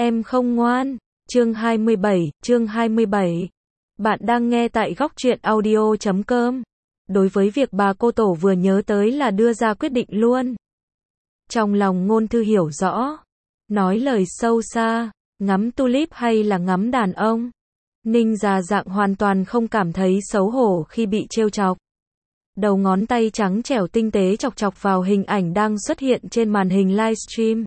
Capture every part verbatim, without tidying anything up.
Em không ngoan. Chương hai mươi bảy, chương hai mươi bảy. Bạn đang nghe tại góc truyện audio chấm com. Đối với việc bà cô tổ vừa nhớ tới là đưa ra quyết định luôn. Trong lòng Ngôn Thư hiểu rõ. Nói lời sâu xa, ngắm tulip hay là ngắm đàn ông. Ninh già dạng hoàn toàn không cảm thấy xấu hổ khi bị trêu chọc. Đầu ngón tay trắng trẻo tinh tế chọc chọc vào hình ảnh đang xuất hiện trên màn hình livestream.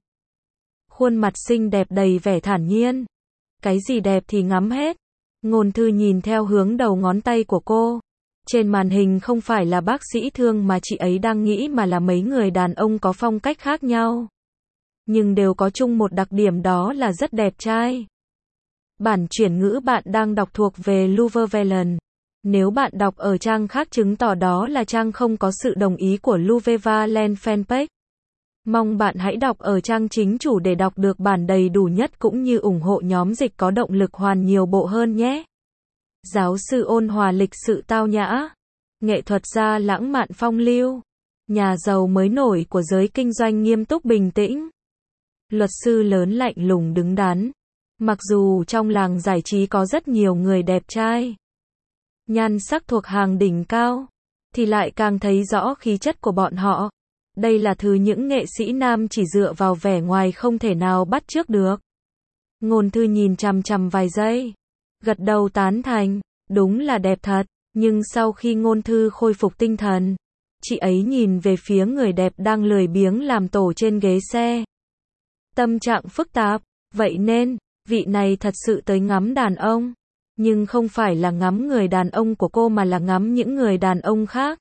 Khuôn mặt xinh đẹp đầy vẻ thản nhiên. Cái gì đẹp thì ngắm hết. Ngôn Thư nhìn theo hướng đầu ngón tay của cô. Trên màn hình không phải là bác sĩ Thương mà chị ấy đang nghĩ mà là mấy người đàn ông có phong cách khác nhau. Nhưng đều có chung một đặc điểm, đó là rất đẹp trai. Bản chuyển ngữ bạn đang đọc thuộc về Luvevelen. Nếu bạn đọc ở trang khác chứng tỏ đó là trang không có sự đồng ý của Luvevelen fanpage. Mong bạn hãy đọc ở trang chính chủ để đọc được bản đầy đủ nhất cũng như ủng hộ nhóm dịch có động lực hoàn nhiều bộ hơn nhé. Giáo sư ôn hòa lịch sự tao nhã. Nghệ thuật gia lãng mạn phong lưu. Nhà giàu mới nổi của giới kinh doanh nghiêm túc bình tĩnh. Luật sư lớn lạnh lùng đứng đắn. Mặc dù trong làng giải trí có rất nhiều người đẹp trai, nhan sắc thuộc hàng đỉnh cao, thì lại càng thấy rõ khí chất của bọn họ. Đây là thứ những nghệ sĩ nam chỉ dựa vào vẻ ngoài không thể nào bắt chước được. Ngôn Thư nhìn chằm chằm vài giây, gật đầu tán thành, đúng là đẹp thật. Nhưng sau khi Ngôn Thư khôi phục tinh thần, chị ấy nhìn về phía người đẹp đang lười biếng làm tổ trên ghế xe. Tâm trạng phức tạp, vậy nên, vị này thật sự tới ngắm đàn ông. Nhưng không phải là ngắm người đàn ông của cô mà là ngắm những người đàn ông khác.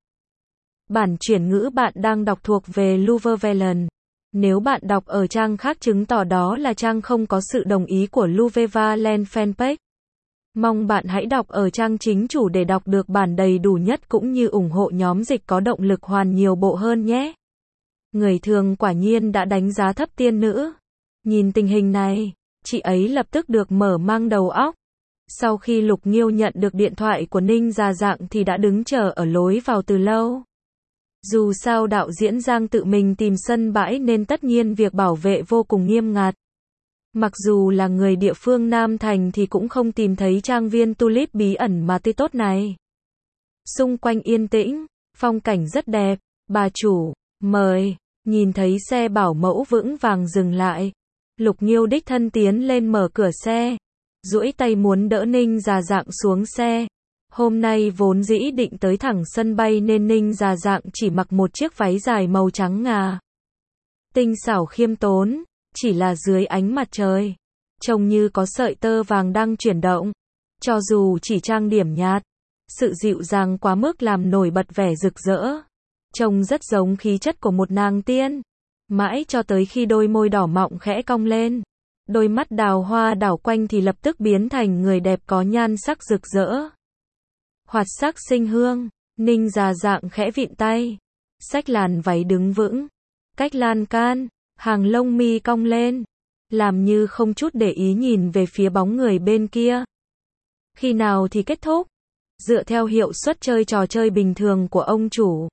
Bản chuyển ngữ bạn đang đọc thuộc về Luvevelen. Nếu bạn đọc ở trang khác chứng tỏ đó là trang không có sự đồng ý của Luvevelen fanpage. Mong bạn hãy đọc ở trang chính chủ để đọc được bản đầy đủ nhất cũng như ủng hộ nhóm dịch có động lực hoàn nhiều bộ hơn nhé. Người thường quả nhiên đã đánh giá thấp tiên nữ. Nhìn tình hình này, chị ấy lập tức được mở mang đầu óc. Sau khi Lục Nghiêu nhận được điện thoại của Ninh già dạng thì đã đứng chờ ở lối vào từ lâu. Dù sao đạo diễn Giang tự mình tìm sân bãi nên tất nhiên việc bảo vệ vô cùng nghiêm ngặt. Mặc dù là người địa phương Nam Thành thì cũng không tìm thấy trang viên tulip bí ẩn mà tươi tốt này. Xung quanh yên tĩnh, phong cảnh rất đẹp. Bà chủ, mời. Nhìn thấy xe bảo mẫu vững vàng dừng lại, Lục Nghiêu đích thân tiến lên mở cửa xe, duỗi tay muốn đỡ Ninh già dạng xuống xe. Hôm nay vốn dĩ định tới thẳng sân bay nên Ninh già dạng chỉ mặc một chiếc váy dài màu trắng ngà. Tinh xảo khiêm tốn, chỉ là dưới ánh mặt trời, trông như có sợi tơ vàng đang chuyển động. Cho dù chỉ trang điểm nhạt, sự dịu dàng quá mức làm nổi bật vẻ rực rỡ. Trông rất giống khí chất của một nàng tiên. Mãi cho tới khi đôi môi đỏ mọng khẽ cong lên, đôi mắt đào hoa đảo quanh thì lập tức biến thành người đẹp có nhan sắc rực rỡ. Hoạt sắc sinh hương, Ninh già dạng khẽ vịn tay, xách làn váy đứng vững, cách lan can, hàng lông mi cong lên, làm như không chút để ý nhìn về phía bóng người bên kia. Khi nào thì kết thúc? Dựa theo hiệu suất chơi trò chơi bình thường của ông chủ,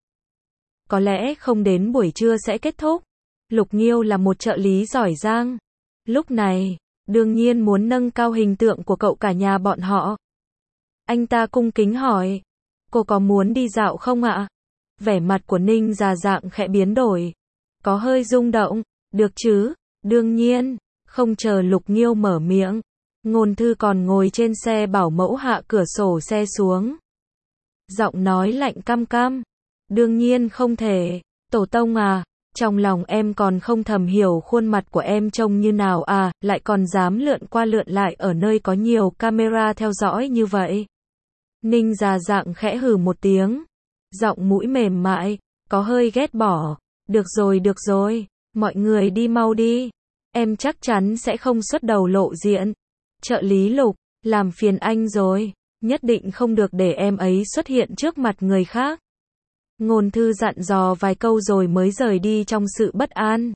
có lẽ không đến buổi trưa sẽ kết thúc. Lục Nghiêu là một trợ lý giỏi giang. Lúc này, đương nhiên muốn nâng cao hình tượng của cậu cả nhà bọn họ. Anh ta cung kính hỏi, cô có muốn đi dạo không ạ? Vẻ mặt của Ninh già dạng khẽ biến đổi, có hơi rung động. Được chứ, đương nhiên. Không chờ Lục Nghiêu mở miệng, Ngôn Thư còn ngồi trên xe bảo mẫu hạ cửa sổ xe xuống. Giọng nói lạnh căm căm, đương nhiên không thể. Tổ tông à, trong lòng em còn không thầm hiểu khuôn mặt của em trông như nào à, lại còn dám lượn qua lượn lại ở nơi có nhiều camera theo dõi như vậy. Ninh già dạng khẽ hừ một tiếng, giọng mũi mềm mại, có hơi ghét bỏ. Được rồi được rồi, mọi người đi mau đi. Em chắc chắn sẽ không xuất đầu lộ diện. Trợ lý Lục, làm phiền anh rồi, nhất định không được để em ấy xuất hiện trước mặt người khác. Ngôn Thư dặn dò vài câu rồi mới rời đi trong sự bất an.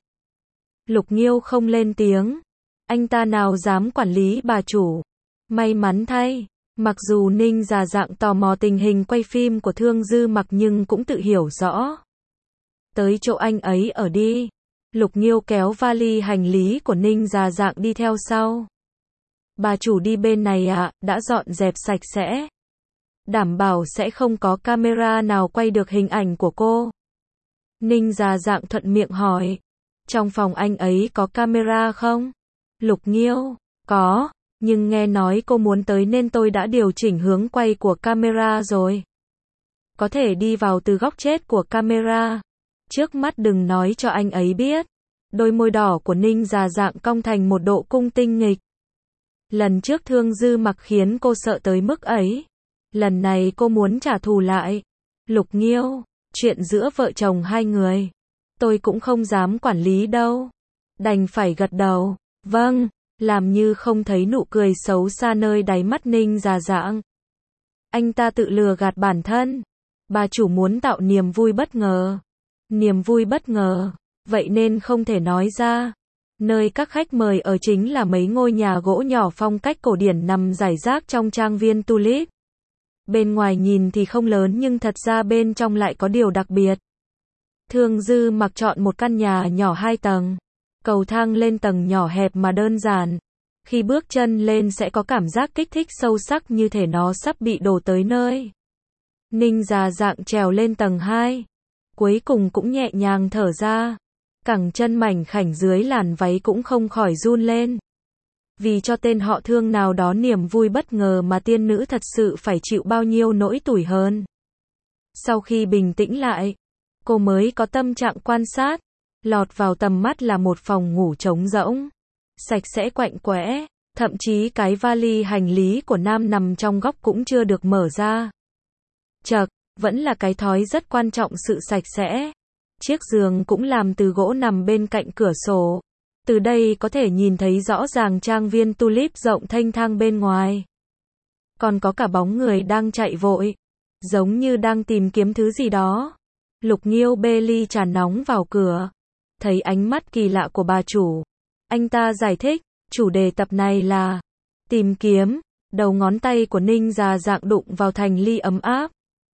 Lục Nghiêu không lên tiếng. Anh ta nào dám quản lý bà chủ. May mắn thay, mặc dù Ninh già dạng tò mò tình hình quay phim của Thương Dư Mặc nhưng cũng tự hiểu rõ. Tới chỗ anh ấy ở đi. Lục Nghiêu kéo vali hành lý của Ninh Già Dạng đi theo sau. Bà chủ đi bên này ạ, à, đã dọn dẹp sạch sẽ. Đảm bảo sẽ không có camera nào quay được hình ảnh của cô. Ninh Già Dạng thuận miệng hỏi. Trong phòng anh ấy có camera không? Lục Nghiêu, có, nhưng nghe nói cô muốn tới nên tôi đã điều chỉnh hướng quay của camera rồi. Có thể đi vào từ góc chết của camera. Trước mắt đừng nói cho anh ấy biết. Đôi môi đỏ của Ninh Già Dạng cong thành một độ cung tinh nghịch. Lần trước Thương Dư Mặc khiến cô sợ tới mức ấy. Lần này cô muốn trả thù lại. Lục Nghiêu, chuyện giữa vợ chồng hai người. Tôi cũng không dám quản lý đâu. Đành phải gật đầu. Vâng, làm như không thấy nụ cười xấu xa nơi đáy mắt Ninh Già Dạng. Anh ta tự lừa gạt bản thân. Bà chủ muốn tạo niềm vui bất ngờ. Niềm vui bất ngờ, vậy nên không thể nói ra. Nơi các khách mời ở chính là mấy ngôi nhà gỗ nhỏ phong cách cổ điển nằm rải rác trong trang viên Tulip. Bên ngoài nhìn thì không lớn nhưng thật ra bên trong lại có điều đặc biệt. Thương Dư Mặc chọn một căn nhà nhỏ hai tầng. Cầu thang lên tầng nhỏ hẹp mà đơn giản. Khi bước chân lên sẽ có cảm giác kích thích sâu sắc như thể nó sắp bị đổ tới nơi. Ninh Già Dạng trèo lên tầng hai. Cuối cùng cũng nhẹ nhàng thở ra. Cẳng chân mảnh khảnh dưới làn váy cũng không khỏi run lên. Vì cho tên họ Thương nào đó niềm vui bất ngờ mà tiên nữ thật sự phải chịu bao nhiêu nỗi tủi hơn. Sau khi bình tĩnh lại, cô mới có tâm trạng quan sát. Lọt vào tầm mắt là một phòng ngủ trống rỗng. Sạch sẽ quạnh quẽ. Thậm chí cái vali hành lý của Nam nằm trong góc cũng chưa được mở ra. Chật, vẫn là cái thói rất quan trọng sự sạch sẽ. Chiếc giường cũng làm từ gỗ nằm bên cạnh cửa sổ. Từ đây có thể nhìn thấy rõ ràng trang viên Tulip rộng thênh thang bên ngoài. Còn có cả bóng người đang chạy vội. Giống như đang tìm kiếm thứ gì đó. Lục Nghiêu bê ly trà nóng vào cửa. Thấy ánh mắt kỳ lạ của bà chủ. Anh ta giải thích, chủ đề tập này là tìm kiếm. Đầu ngón tay của Ninh Già Dạng đụng vào thành ly ấm áp.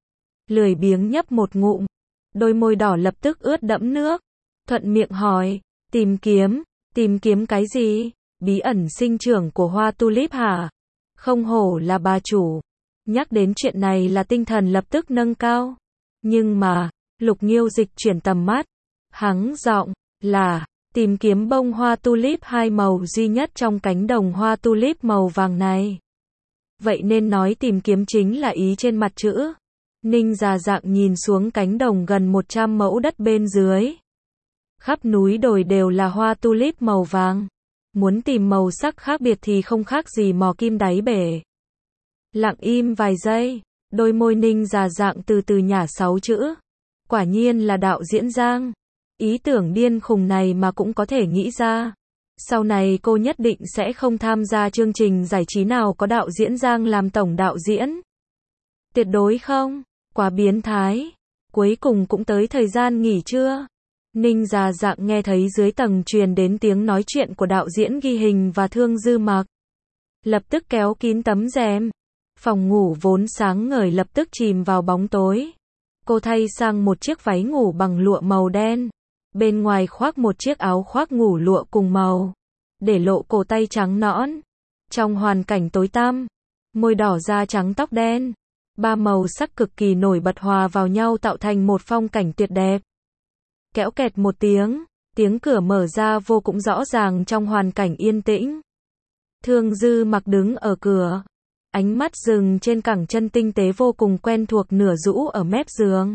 Lười biếng nhấp một ngụm. Đôi môi đỏ lập tức ướt đẫm nước. Thuận miệng hỏi, tìm kiếm, tìm kiếm cái gì? Bí ẩn sinh trưởng của hoa tulip hả? Không hổ là bà chủ. Nhắc đến chuyện này là tinh thần lập tức nâng cao. Nhưng mà, Lục Nghiêu dịch chuyển tầm mắt. Hắng giọng, là, tìm kiếm bông hoa tulip hai màu duy nhất trong cánh đồng hoa tulip màu vàng này. Vậy nên nói tìm kiếm chính là ý trên mặt chữ. Ninh Già Dạng nhìn xuống cánh đồng gần một trăm mẫu đất bên dưới. Khắp núi đồi đều là hoa tulip màu vàng. Muốn tìm màu sắc khác biệt thì không khác gì mò kim đáy bể. Lặng im vài giây, đôi môi Ninh Già Dạng từ từ nhả sáu chữ. Quả nhiên là đạo diễn Giang. Ý tưởng điên khùng này mà cũng có thể nghĩ ra. Sau này cô nhất định sẽ không tham gia chương trình giải trí nào có đạo diễn Giang làm tổng đạo diễn. Tuyệt đối không. Quá biến thái. Cuối cùng cũng tới thời gian nghỉ trưa. Ninh Già Dạng nghe thấy dưới tầng truyền đến tiếng nói chuyện của đạo diễn ghi hình và Thương Dư Mặc. Lập tức kéo kín tấm rèm. Phòng ngủ vốn sáng ngời lập tức chìm vào bóng tối. Cô thay sang một chiếc váy ngủ bằng lụa màu đen. Bên ngoài khoác một chiếc áo khoác ngủ lụa cùng màu. Để lộ cổ tay trắng nõn. Trong hoàn cảnh tối tăm. Môi đỏ da trắng tóc đen. Ba màu sắc cực kỳ nổi bật hòa vào nhau tạo thành một phong cảnh tuyệt đẹp. Kéo kẹt một tiếng, tiếng cửa mở ra vô cùng rõ ràng trong hoàn cảnh yên tĩnh. Thương Dư Mặc đứng ở cửa, ánh mắt dừng trên cẳng chân tinh tế vô cùng quen thuộc nửa rũ ở mép giường.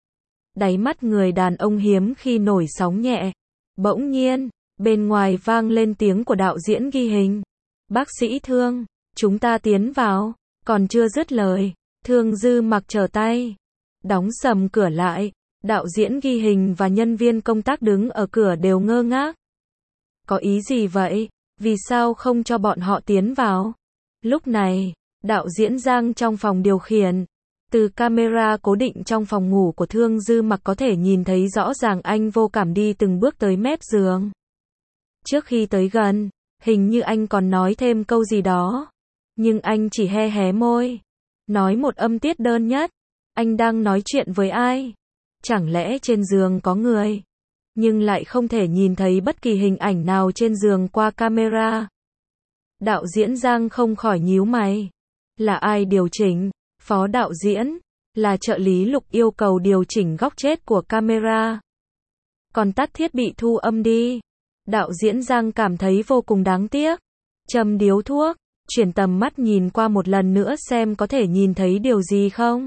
Đáy mắt người đàn ông hiếm khi nổi sóng nhẹ. Bỗng nhiên, bên ngoài vang lên tiếng của đạo diễn ghi hình. Bác sĩ Thương, chúng ta tiến vào. Còn chưa dứt lời, Thương Dư Mặc trở tay, đóng sầm cửa lại. Đạo diễn ghi hình và nhân viên công tác đứng ở cửa đều ngơ ngác. Có ý gì vậy? Vì sao không cho bọn họ tiến vào? Lúc này, đạo diễn Giang trong phòng điều khiển. Từ camera cố định trong phòng ngủ của Thương Dư Mặc có thể nhìn thấy rõ ràng anh vô cảm đi từng bước tới mép giường. Trước khi tới gần, hình như anh còn nói thêm câu gì đó. Nhưng anh chỉ he hé môi. Nói một âm tiết đơn nhất. Anh đang nói chuyện với ai? Chẳng lẽ trên giường có người? nhưng lại không thể nhìn thấy bất kỳ hình ảnh nào trên giường qua camera. Đạo diễn Giang không khỏi nhíu mày. Là ai điều chỉnh? Phó đạo diễn, là trợ lý Lục yêu cầu điều chỉnh góc chết của camera. Còn tắt thiết bị thu âm đi. Đạo diễn Giang cảm thấy vô cùng đáng tiếc. Châm điếu thuốc, chuyển tầm mắt nhìn qua một lần nữa xem có thể nhìn thấy điều gì không.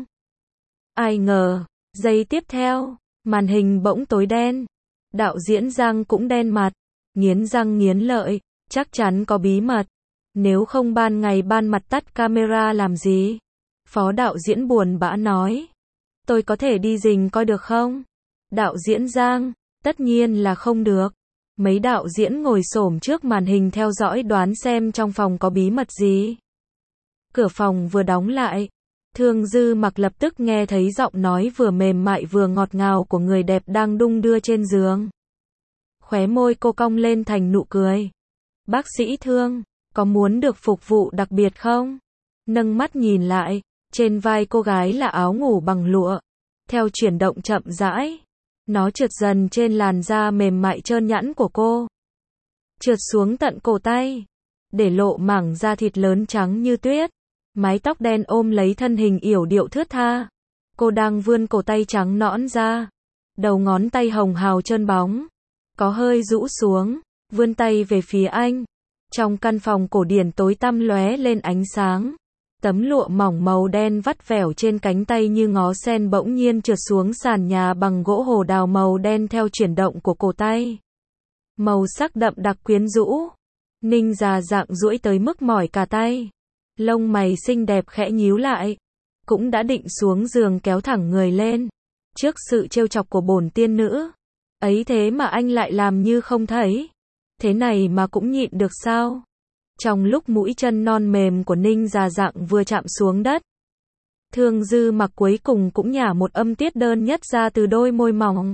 Ai ngờ, giây tiếp theo, màn hình bỗng tối đen. Đạo diễn Giang cũng đen mặt, nghiến răng nghiến lợi, chắc chắn có bí mật. Nếu không ban ngày ban mặt tắt camera làm gì? Phó đạo diễn buồn bã nói. Tôi có thể đi rình coi được không? Đạo diễn Giang, tất nhiên là không được. Mấy đạo diễn ngồi xổm trước màn hình theo dõi đoán xem trong phòng có bí mật gì. Cửa phòng vừa đóng lại, Thương Dư Mặc lập tức nghe thấy giọng nói vừa mềm mại vừa ngọt ngào của người đẹp đang đung đưa trên giường. Khóe môi cô cong lên thành nụ cười. Bác sĩ Thương, có muốn được phục vụ đặc biệt không? Nâng mắt nhìn lại, trên vai cô gái là áo ngủ bằng lụa. Theo chuyển động chậm rãi, nó trượt dần trên làn da mềm mại trơn nhẵn của cô. Trượt xuống tận cổ tay, để lộ mảng da thịt lớn trắng như tuyết. Mái tóc đen ôm lấy thân hình yểu điệu thướt tha. Cô đang vươn cổ tay trắng nõn ra. Đầu ngón tay hồng hào trơn bóng. Có hơi rũ xuống, vươn tay về phía anh. Trong căn phòng cổ điển tối tăm lóe lên ánh sáng. Tấm lụa mỏng màu đen vắt vẻo trên cánh tay như ngó sen bỗng nhiên trượt xuống sàn nhà bằng gỗ hồ đào màu đen theo chuyển động của cổ tay. Màu sắc đậm đặc quyến rũ. Ninh già dạng duỗi tới mức mỏi cả tay. Lông mày xinh đẹp khẽ nhíu lại. Cũng đã định xuống giường kéo thẳng người lên. Trước sự trêu chọc của bổn tiên nữ. Ấy thế mà anh lại làm như không thấy. Thế này mà cũng nhịn được sao? Trong lúc mũi chân non mềm của Ninh già dạng vừa chạm xuống đất, Thương Dư Mặc cuối cùng cũng nhả một âm tiết đơn nhất ra từ đôi môi mỏng.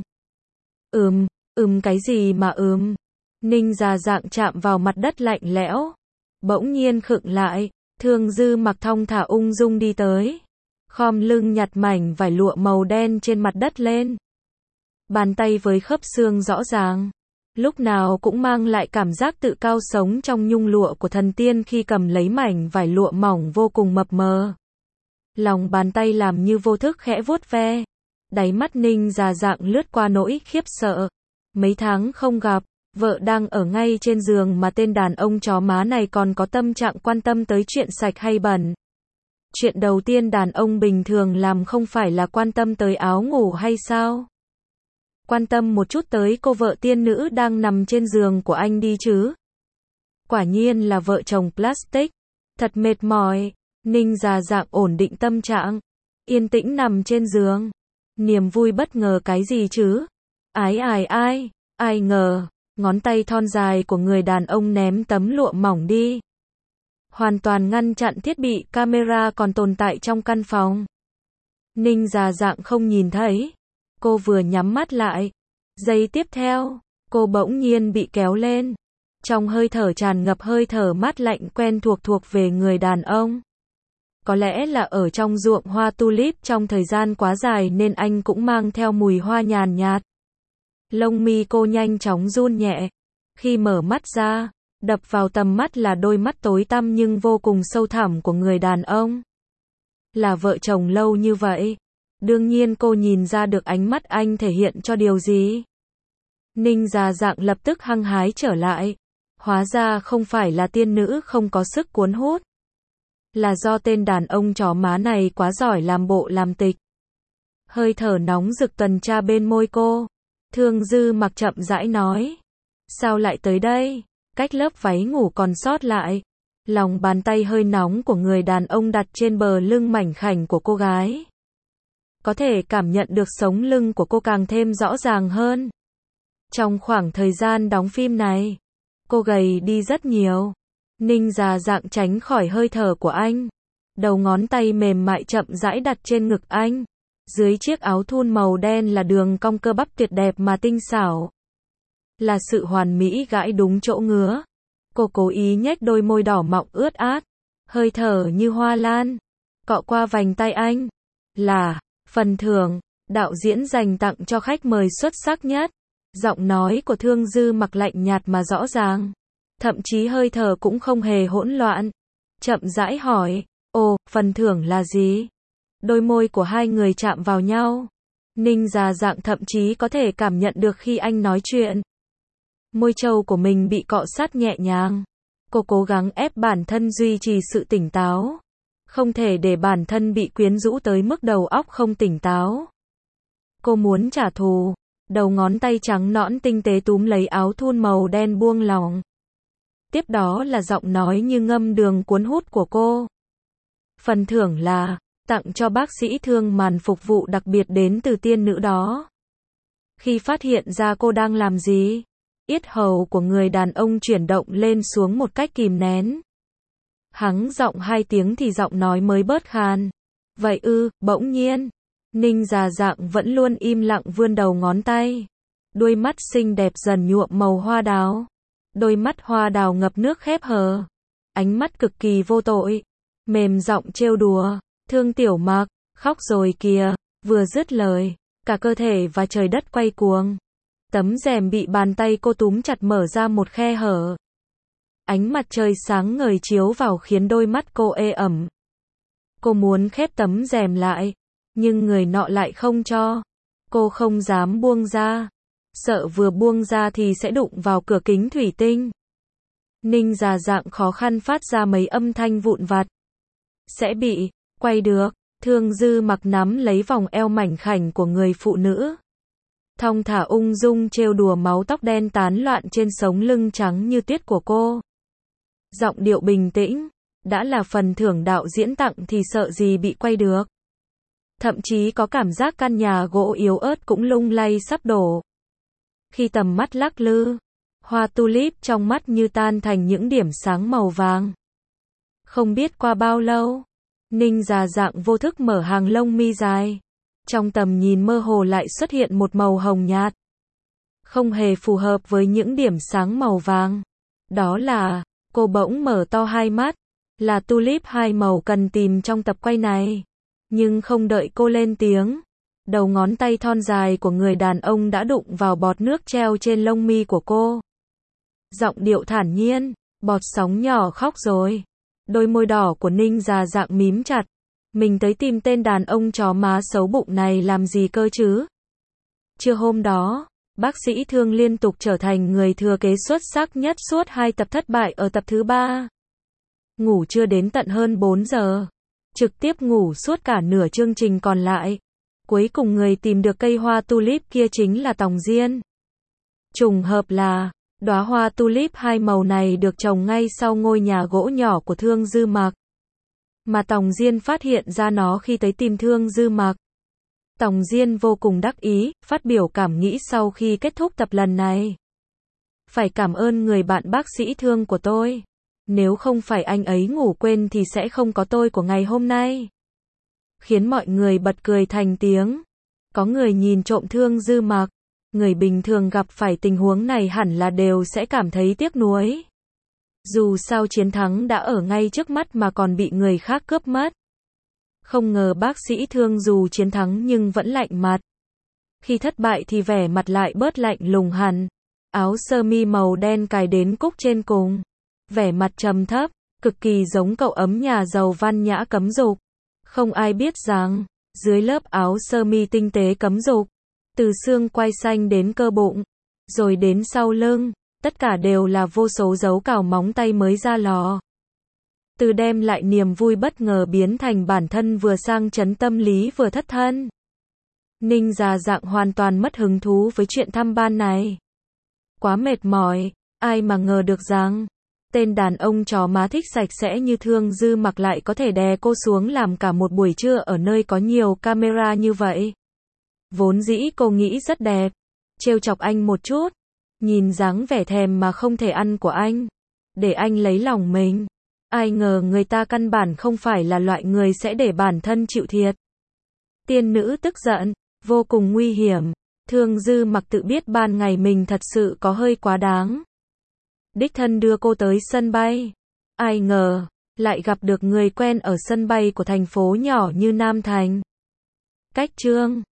Ừm, ừm cái gì mà ừm? Ninh già dạng chạm vào mặt đất lạnh lẽo. Bỗng nhiên khựng lại, Thương Dư Mặc thong thả ung dung đi tới. Khom lưng nhặt mảnh vải lụa màu đen trên mặt đất lên. Bàn tay với khớp xương rõ ràng. Lúc nào cũng mang lại cảm giác tự cao sống trong nhung lụa của thần tiên khi cầm lấy mảnh vải lụa mỏng vô cùng mập mờ. Lòng bàn tay làm như vô thức khẽ vuốt ve. Đáy mắt Ninh già dạng lướt qua nỗi khiếp sợ. Mấy tháng không gặp, vợ đang ở ngay trên giường mà tên đàn ông chó má này còn có tâm trạng quan tâm tới chuyện sạch hay bẩn. Chuyện đầu tiên đàn ông bình thường làm không phải là quan tâm tới áo ngủ hay sao? Quan tâm một chút tới cô vợ tiên nữ đang nằm trên giường của anh đi chứ. Quả nhiên là vợ chồng plastic. Thật mệt mỏi. Ninh già dạng ổn định tâm trạng. Yên tĩnh nằm trên giường. Niềm vui bất ngờ cái gì chứ? Ái ái ai, ai ngờ, ngón tay thon dài của người đàn ông ném tấm lụa mỏng đi. Hoàn toàn ngăn chặn thiết bị camera còn tồn tại trong căn phòng. Ninh già dạng không nhìn thấy. Cô vừa nhắm mắt lại. Giây tiếp theo, cô bỗng nhiên bị kéo lên. Trong hơi thở tràn ngập hơi thở mát lạnh quen thuộc thuộc về người đàn ông. Có lẽ là ở trong ruộng hoa tulip trong thời gian quá dài nên anh cũng mang theo mùi hoa nhàn nhạt. Lông mi cô nhanh chóng run nhẹ. Khi mở mắt ra, đập vào tầm mắt là đôi mắt tối tăm nhưng vô cùng sâu thẳm của người đàn ông. Là vợ chồng lâu như vậy. Đương nhiên cô nhìn ra được ánh mắt anh thể hiện cho điều gì. Ninh già dạng lập tức hăng hái trở lại. Hóa ra không phải là tiên nữ không có sức cuốn hút. Là do tên đàn ông chó má này quá giỏi làm bộ làm tịch. Hơi thở nóng rực tuần tra bên môi cô. Thương Dư Mặc chậm rãi nói. Sao lại tới đây? Cách lớp váy ngủ còn sót lại. Lòng bàn tay hơi nóng của người đàn ông đặt trên bờ lưng mảnh khảnh của cô gái. Có thể cảm nhận được sống lưng của cô càng thêm rõ ràng hơn. Trong khoảng thời gian đóng phim này, cô gầy đi rất nhiều. Ninh già dạng tránh khỏi hơi thở của anh. Đầu ngón tay mềm mại chậm rãi đặt trên ngực anh. Dưới chiếc áo thun màu đen là đường cong cơ bắp tuyệt đẹp mà tinh xảo. Là sự hoàn mỹ gãi đúng chỗ ngứa. Cô cố ý nhếch đôi môi đỏ mọng ướt át. Hơi thở như hoa lan. Cọ qua vành tay anh. Là phần thưởng đạo diễn dành tặng cho khách mời xuất sắc nhất. Giọng nói của Thương Dư Mặc lạnh nhạt mà rõ ràng. Thậm chí hơi thở cũng không hề hỗn loạn. Chậm rãi hỏi, ồ, phần thưởng là gì? Đôi môi của hai người chạm vào nhau. Ninh Già Dạng thậm chí có thể cảm nhận được khi anh nói chuyện. Môi trâu của mình bị cọ sát nhẹ nhàng. Cô cố gắng ép bản thân duy trì sự tỉnh táo. Không thể để bản thân bị quyến rũ tới mức đầu óc không tỉnh táo. Cô muốn trả thù. Đầu ngón tay trắng nõn tinh tế túm lấy áo thun màu đen buông lỏng. Tiếp đó là giọng nói như ngâm đường cuốn hút của cô. Phần thưởng là tặng cho bác sĩ Thương màn phục vụ đặc biệt đến từ tiên nữ đó. Khi phát hiện ra cô đang làm gì, yết hầu của người đàn ông chuyển động lên xuống một cách kìm nén. Hắng giọng hai tiếng thì giọng nói mới bớt khàn. Vậy ư, bỗng nhiên. Ninh Già Dạng vẫn luôn im lặng vươn đầu ngón tay. Đôi mắt xinh đẹp dần nhuộm màu hoa đào. Đôi mắt hoa đào ngập nước khép hờ. Ánh mắt cực kỳ vô tội. Mềm giọng trêu đùa. Thương Tiểu Mặc, khóc rồi kìa. Vừa dứt lời, cả cơ thể và trời đất quay cuồng. Tấm rèm bị bàn tay cô túm chặt mở ra một khe hở. Ánh mặt trời sáng ngời chiếu vào khiến đôi mắt cô ê ẩm. Cô muốn khép tấm rèm lại, nhưng người nọ lại không cho. Cô không dám buông ra. Sợ vừa buông ra thì sẽ đụng vào cửa kính thủy tinh. Ninh Già Dạng khó khăn phát ra mấy âm thanh vụn vặt. Sẽ bị quay được. Thương Dư Mặc nắm lấy vòng eo mảnh khảnh của người phụ nữ. Thong thả ung dung trêu đùa máu tóc đen tán loạn trên sống lưng trắng như tuyết của cô. Giọng điệu bình tĩnh. Đã là phần thưởng đạo diễn tặng thì sợ gì bị quay được. Thậm chí có cảm giác căn nhà gỗ yếu ớt cũng lung lay sắp đổ. Khi tầm mắt lắc lư, hoa tulip trong mắt như tan thành những điểm sáng màu vàng. Không biết qua bao lâu, Ninh Già Dạng vô thức mở hàng lông mi dài. Trong tầm nhìn mơ hồ lại xuất hiện một màu hồng nhạt. Không hề phù hợp với những điểm sáng màu vàng. Đó là, cô bỗng mở to hai mắt. Là tulip hai màu cần tìm trong tập quay này. Nhưng không đợi cô lên tiếng. Đầu ngón tay thon dài của người đàn ông đã đụng vào bọt nước treo trên lông mi của cô. Giọng điệu thản nhiên, bọt sóng nhỏ khóc rồi. Đôi môi đỏ của Ninh Già Dạng mím chặt. Mình tới tìm tên đàn ông chó má xấu bụng này làm gì cơ chứ? Trưa hôm đó, bác sĩ Thương liên tục trở thành người thừa kế xuất sắc nhất suốt hai tập thất bại ở tập thứ ba. Ngủ chưa đến tận hơn bốn giờ. Trực tiếp ngủ suốt cả nửa chương trình còn lại. Cuối cùng người tìm được cây hoa tulip kia chính là Tòng Diên. Trùng hợp là, đóa hoa tulip hai màu này được trồng ngay sau ngôi nhà gỗ nhỏ của Thương Dư Mặc. Mà Tòng Diên phát hiện ra nó khi tới tìm Thương Dư Mặc. Tòng Diên vô cùng đắc ý, phát biểu cảm nghĩ sau khi kết thúc tập lần này. Phải cảm ơn người bạn bác sĩ Thương của tôi. Nếu không phải anh ấy ngủ quên thì sẽ không có tôi của ngày hôm nay. Khiến mọi người bật cười thành tiếng. Có người nhìn trộm Thương Dư Mặc. Người bình thường gặp phải tình huống này hẳn là đều sẽ cảm thấy tiếc nuối. Dù sao chiến thắng đã ở ngay trước mắt mà còn bị người khác cướp mất. Không ngờ bác sĩ Thương dù chiến thắng nhưng vẫn lạnh mặt. Khi thất bại thì vẻ mặt lại bớt lạnh lùng hẳn. Áo sơ mi màu đen cài đến cúc trên cùng. Vẻ mặt trầm thấp, cực kỳ giống cậu ấm nhà giàu văn nhã cấm dục. Không ai biết rằng, dưới lớp áo sơ mi tinh tế cấm dục, từ xương quai xanh đến cơ bụng, rồi đến sau lưng, tất cả đều là vô số dấu cào móng tay mới ra lò. Từ đem lại niềm vui bất ngờ biến thành bản thân vừa sang chấn tâm lý vừa thất thân. Ninh Già Dạng hoàn toàn mất hứng thú với chuyện thăm ban này. Quá mệt mỏi, ai mà ngờ được rằng tên đàn ông chó má thích sạch sẽ như Thương Dư Mặc lại có thể đè cô xuống làm cả một buổi trưa ở nơi có nhiều camera như vậy. Vốn dĩ cô nghĩ rất đẹp, trêu chọc anh một chút, nhìn dáng vẻ thèm mà không thể ăn của anh, để anh lấy lòng mình. Ai ngờ người ta căn bản không phải là loại người sẽ để bản thân chịu thiệt. Tiên nữ tức giận, vô cùng nguy hiểm. Thương Dư Mặc tự biết ban ngày mình thật sự có hơi quá đáng. Đích thân đưa cô tới sân bay. Ai ngờ, lại gặp được người quen ở sân bay của thành phố nhỏ như Nam Thành. Cách chương